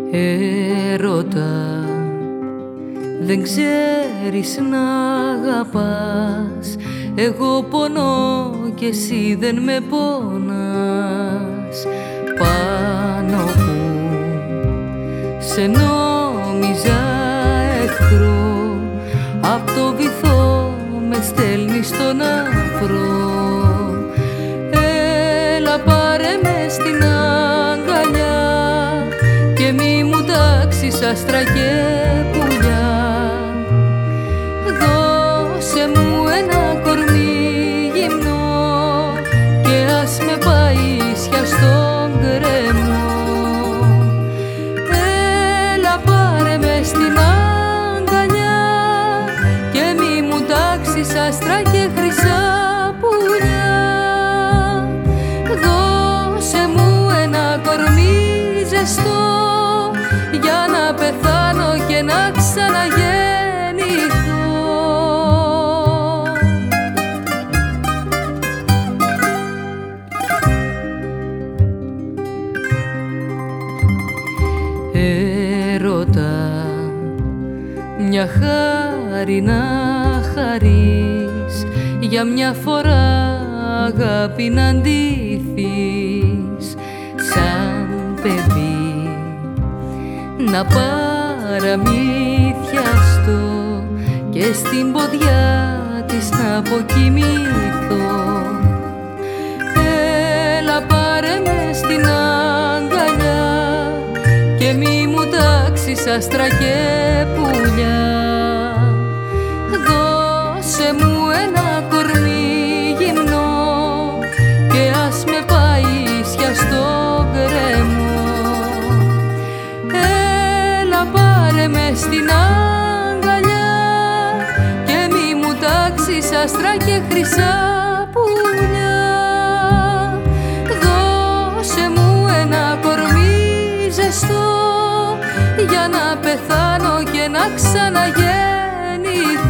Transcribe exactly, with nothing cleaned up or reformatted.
Έρωτα, δεν ξέρεις να αγαπάς. Εγώ πονώ και εσύ δεν με πονάς. Πάνω που σε νόμιζα εχθρό, απ' το βυθό με στέλνεις στον αφρό. Έλα πάρε με στην αγκαλιά και μη μου τάξεις άστρα και πουλιά. Δώσε μου ένα κορμί γυμνό και ας με παΐσια στον γκρεμό. Έλα πάρε με στην αγκαλιά και μη μου τάξεις άστρα και χρυσά πουλιά. Δώσε μου ένα κορμί ζεστό για να πεθάνω και να ξαναγεννηθώ. Έρωτα, μια χάρη να χαρείς, για μια φορά αγάπη να ντυθείς. Σαν παιδί να παραμύθιαστώ και στην ποδιά της να αποκοιμηθώ. Έλα πάρε με στην αγκαλιά και μη μου τάξεις άστρα και πουλιά. Δώσε μου ένα κορμί γυμνό και ας με παΐσια στον γκρεμό. Έλα πάρε με στην αγκαλιά και μη μου τάξεις άστρα και χρυσά πουλιά. Δώσε μου ένα κορμί ζεστό για να πεθάνω και να ξαναγεννηθώ.